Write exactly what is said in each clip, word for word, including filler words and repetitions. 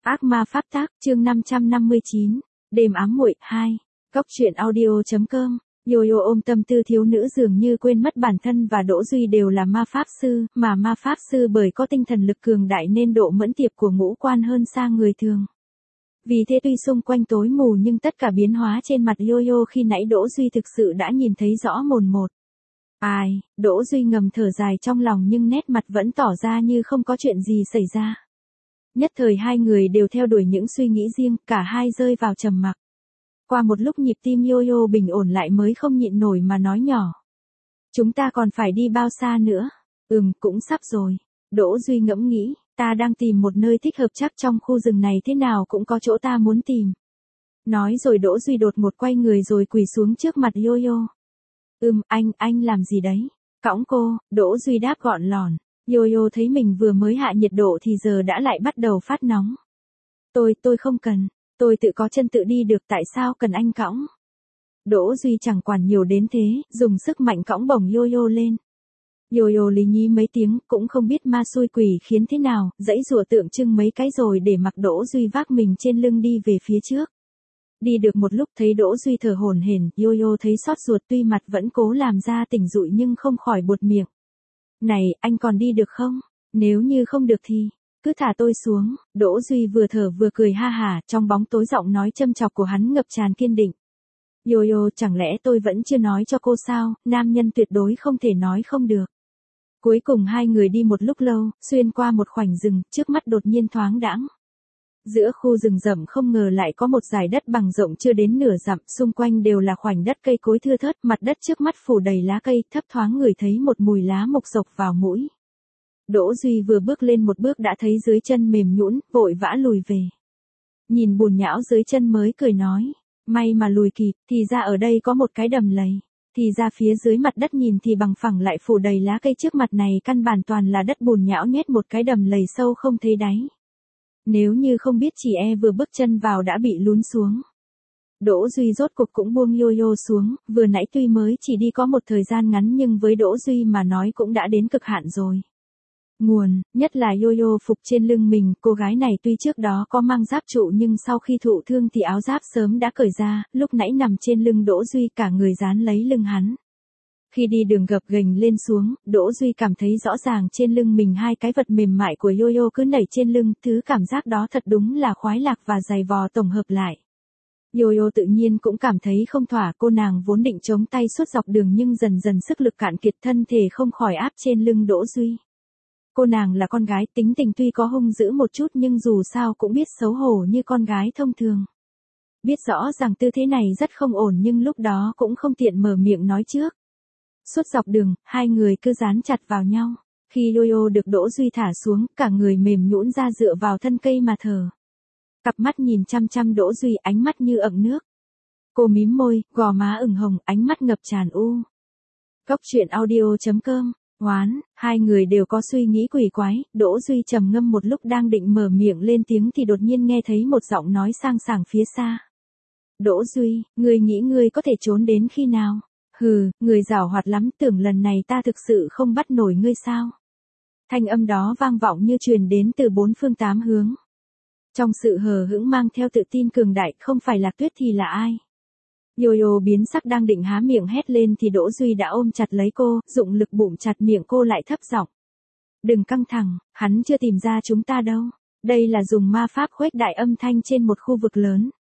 Ác ma pháp tác, chương năm trăm năm mươi chín, đêm ám muội hai. Góc truyện audio.com. Yo-yo ôm tâm tư thiếu nữ dường như quên mất bản thân và Đỗ Duy đều là ma pháp sư, mà ma pháp sư bởi có tinh thần lực cường đại nên độ mẫn tiệp của ngũ quan hơn xa người thường. Vì thế tuy xung quanh tối mù nhưng tất cả biến hóa trên mặt Yo-yo khi nãy Đỗ Duy thực sự đã nhìn thấy rõ mồn một. Ai, Đỗ Duy ngầm thở dài trong lòng nhưng nét mặt vẫn tỏ ra như không có chuyện gì xảy ra. Nhất thời hai người đều theo đuổi những suy nghĩ riêng, cả hai rơi vào trầm mặc. Qua một lúc nhịp tim Yo-yo bình ổn lại mới không nhịn nổi mà nói nhỏ. Chúng ta còn phải đi bao xa nữa? Ừm, cũng sắp rồi. Đỗ Duy ngẫm nghĩ, ta đang tìm một nơi thích hợp, chắc trong khu rừng này thế nào cũng có chỗ ta muốn tìm. Nói rồi Đỗ Duy đột ngột quay người rồi quỳ xuống trước mặt Yo-yo. Ừm, anh, anh làm gì đấy? Cõng cô, Đỗ Duy đáp gọn lỏn. Yo-yo thấy mình vừa mới hạ nhiệt độ thì giờ đã lại bắt đầu phát nóng. Tôi, tôi không cần, tôi tự có chân tự đi được, tại sao cần anh cõng? Đỗ Duy chẳng quản nhiều đến thế, dùng sức mạnh cõng bổng Yo-yo lên. Yo-yo lý nhí mấy tiếng, cũng không biết ma xui quỷ khiến thế nào, dãy rùa tượng trưng mấy cái rồi để mặc Đỗ Duy vác mình trên lưng đi về phía trước. Đi được một lúc thấy Đỗ Duy thở hổn hển, Yo-yo thấy xót ruột, tuy mặt vẫn cố làm ra tỉnh dụi nhưng không khỏi buột miệng. Này, anh còn đi được không? Nếu như không được thì, cứ thả tôi xuống. Đỗ Duy vừa thở vừa cười ha hả, trong bóng tối giọng nói châm chọc của hắn ngập tràn kiên định. Yo-yo, chẳng lẽ tôi vẫn chưa nói cho cô sao, nam nhân tuyệt đối không thể nói không được. Cuối cùng hai người đi một lúc lâu, xuyên qua một khoảnh rừng, trước mắt đột nhiên thoáng đãng. Giữa khu rừng rậm không ngờ lại có một dải đất bằng rộng chưa đến nửa dặm, xung quanh đều là khoảnh đất cây cối thưa thớt, mặt đất trước mắt phủ đầy lá cây, thấp thoáng ngửi thấy một mùi lá mục xộc vào mũi. Đỗ Duy vừa bước lên một bước đã thấy dưới chân mềm nhũn, vội vã lùi về. Nhìn bùn nhão dưới chân mới cười nói, may mà lùi kịp, thì ra ở đây có một cái đầm lầy, thì ra phía dưới mặt đất nhìn thì bằng phẳng lại phủ đầy lá cây, trước mặt này căn bản toàn là đất bùn nhão nhét một cái đầm lầy sâu không thấy đáy. Nếu như không biết chỉ e vừa bước chân vào đã bị lún xuống. Đỗ Duy rốt cục cũng buông Yo-yo xuống, vừa nãy tuy mới chỉ đi có một thời gian ngắn nhưng với Đỗ Duy mà nói cũng đã đến cực hạn rồi. Nguồn, nhất là Yo-yo phục trên lưng mình, cô gái này tuy trước đó có mang giáp trụ nhưng sau khi thụ thương thì áo giáp sớm đã cởi ra, lúc nãy nằm trên lưng Đỗ Duy cả người dán lấy lưng hắn. Khi đi đường gập ghềnh lên xuống, Đỗ Duy cảm thấy rõ ràng trên lưng mình hai cái vật mềm mại của Yo-yo cứ nảy trên lưng, thứ cảm giác đó thật đúng là khoái lạc và dày vò tổng hợp lại. Yo-yo tự nhiên cũng cảm thấy không thỏa, cô nàng vốn định chống tay suốt dọc đường nhưng dần dần sức lực cạn kiệt, thân thể không khỏi áp trên lưng Đỗ Duy. Cô nàng là con gái, tính tình tuy có hung dữ một chút nhưng dù sao cũng biết xấu hổ như con gái thông thường. Biết rõ rằng tư thế này rất không ổn nhưng lúc đó cũng không tiện mở miệng nói trước. Suốt dọc đường, hai người cứ dán chặt vào nhau. Khi Yo-yo được Đỗ Duy thả xuống, cả người mềm nhũn ra dựa vào thân cây mà thở. Cặp mắt nhìn chăm chăm Đỗ Duy, ánh mắt như ẩn nước. Cô mím môi, gò má ửng hồng, ánh mắt ngập tràn u. Góc truyện audio.com. Oán, hai người đều có suy nghĩ quỷ quái, Đỗ Duy trầm ngâm một lúc đang định mở miệng lên tiếng thì đột nhiên nghe thấy một giọng nói sang sảng phía xa. Đỗ Duy, ngươi nghĩ ngươi có thể trốn đến khi nào? Hừ, người giảo hoạt lắm, tưởng lần này ta thực sự không bắt nổi ngươi sao? Thanh âm đó vang vọng như truyền đến từ bốn phương tám hướng. Trong sự hờ hững mang theo tự tin cường đại, không phải Lạc Tuyết thì là ai? Yo-yo biến sắc đang định há miệng hét lên thì Đỗ Duy đã ôm chặt lấy cô, dụng lực bụng chặt miệng cô lại thấp giọng. Đừng căng thẳng, hắn chưa tìm ra chúng ta đâu. Đây là dùng ma pháp khuếch đại âm thanh trên một khu vực lớn.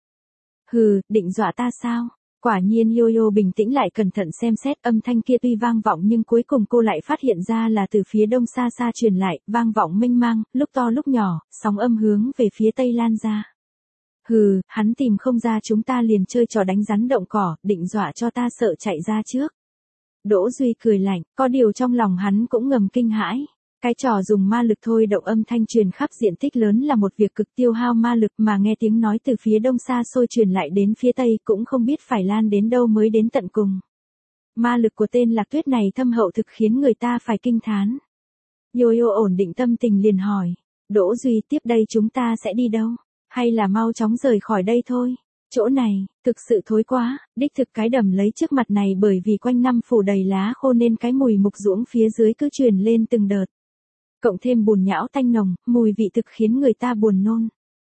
Hừ, định dọa ta sao? Quả nhiên Yo-yo bình tĩnh lại cẩn thận xem xét, âm thanh kia tuy vang vọng nhưng cuối cùng cô lại phát hiện ra là từ phía đông xa xa truyền lại, vang vọng mênh mang, lúc to lúc nhỏ, sóng âm hướng về phía tây lan ra. Hừ, hắn tìm không ra chúng ta liền chơi trò đánh rắn động cỏ, định dọa cho ta sợ chạy ra trước. Đỗ Duy cười lạnh, có điều trong lòng hắn cũng ngầm kinh hãi. Cái trò dùng ma lực thôi động âm thanh truyền khắp diện tích lớn là một việc cực tiêu hao ma lực, mà nghe tiếng nói từ phía đông xa xôi truyền lại đến phía tây cũng không biết phải lan đến đâu mới đến tận cùng. Ma lực của tên Lạc Tuyết này thâm hậu thực khiến người ta phải kinh thán. Yo-yo ổn định tâm tình liền hỏi, Đỗ Duy, tiếp đây chúng ta sẽ đi đâu? Hay là mau chóng rời khỏi đây thôi? Chỗ này, thực sự thối quá, đích thực cái đầm lấy trước mặt này bởi vì quanh năm phủ đầy lá khô nên cái mùi mục ruỗng phía dưới cứ truyền lên từng đợt. Cộng thêm bùn nhão tanh nồng, mùi vị thực khiến người ta buồn nôn.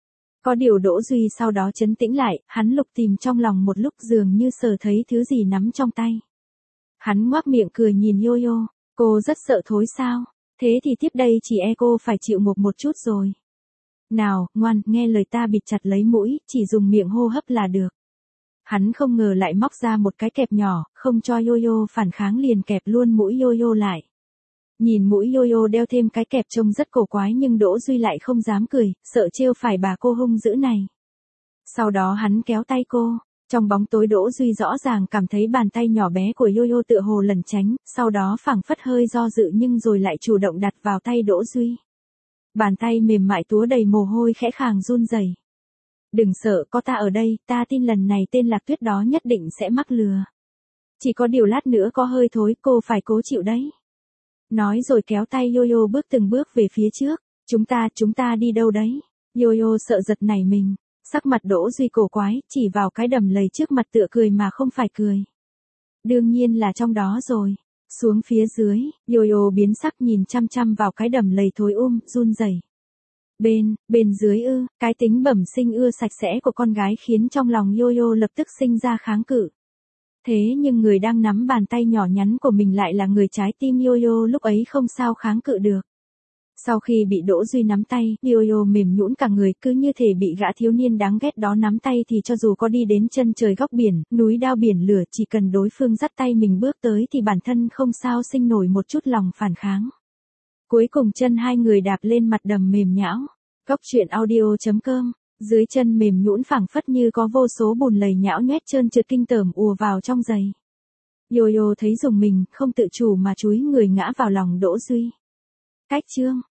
Có điều Đỗ Duy sau đó trấn tĩnh lại, hắn lục tìm trong lòng một lúc dường như sờ thấy thứ gì nắm trong tay. Hắn ngoác miệng cười nhìn Yo-yo, cô rất sợ thối sao, thế thì tiếp đây chỉ e cô phải chịu ngộp một chút rồi. Nào, ngoan, nghe lời ta bịt chặt lấy mũi, chỉ dùng miệng hô hấp là được. Hắn không ngờ lại móc ra một cái kẹp nhỏ, không cho Yo-yo phản kháng liền kẹp luôn mũi Yo-yo lại. Nhìn mũi Yo-yo đeo thêm cái kẹp trông rất cổ quái nhưng Đỗ Duy lại không dám cười, sợ trêu phải bà cô hung dữ này. Sau đó hắn kéo tay cô, trong bóng tối Đỗ Duy rõ ràng cảm thấy bàn tay nhỏ bé của Yo-yo tựa hồ lẩn tránh, sau đó phảng phất hơi do dự nhưng rồi lại chủ động đặt vào tay Đỗ Duy. Bàn tay mềm mại túa đầy mồ hôi khẽ khàng run rẩy. Đừng sợ, có ta ở đây, ta tin lần này tên Lạc Tuyết đó nhất định sẽ mắc lừa. Chỉ có điều lát nữa có hơi thối, cô phải cố chịu đấy. Nói rồi kéo tay Yo-yo bước từng bước về phía trước. Chúng ta, chúng ta đi đâu đấy? Yo-yo sợ giật nảy mình. Sắc mặt Đỗ Duy cổ quái, chỉ vào cái đầm lầy trước mặt tựa cười mà không phải cười. Đương nhiên là trong đó rồi. Xuống phía dưới, Yo-yo biến sắc nhìn chăm chăm vào cái đầm lầy thối um, run rẩy. Bên, bên dưới ư, cái tính bẩm sinh ưa sạch sẽ của con gái khiến trong lòng Yo-yo lập tức sinh ra kháng cự. Thế nhưng người đang nắm bàn tay nhỏ nhắn của mình lại là người trái tim Yo-yo lúc ấy không sao kháng cự được. Sau khi bị Đỗ Duy nắm tay, Yo-yo mềm nhũn cả người cứ như thể bị gã thiếu niên đáng ghét đó nắm tay thì cho dù có đi đến chân trời góc biển, núi đao biển lửa chỉ cần đối phương dắt tay mình bước tới thì bản thân không sao sinh nổi một chút lòng phản kháng. Cuối cùng chân hai người đạp lên mặt đầm mềm nhão. Góc truyện audio chấm com, dưới chân mềm nhũn phảng phất như có vô số bùn lầy nhão nhoét trơn trượt kinh tởm ùa vào trong giày. Yo-yo thấy rùng mình, không tự chủ mà chúi người ngã vào lòng Đỗ Duy. Cách chương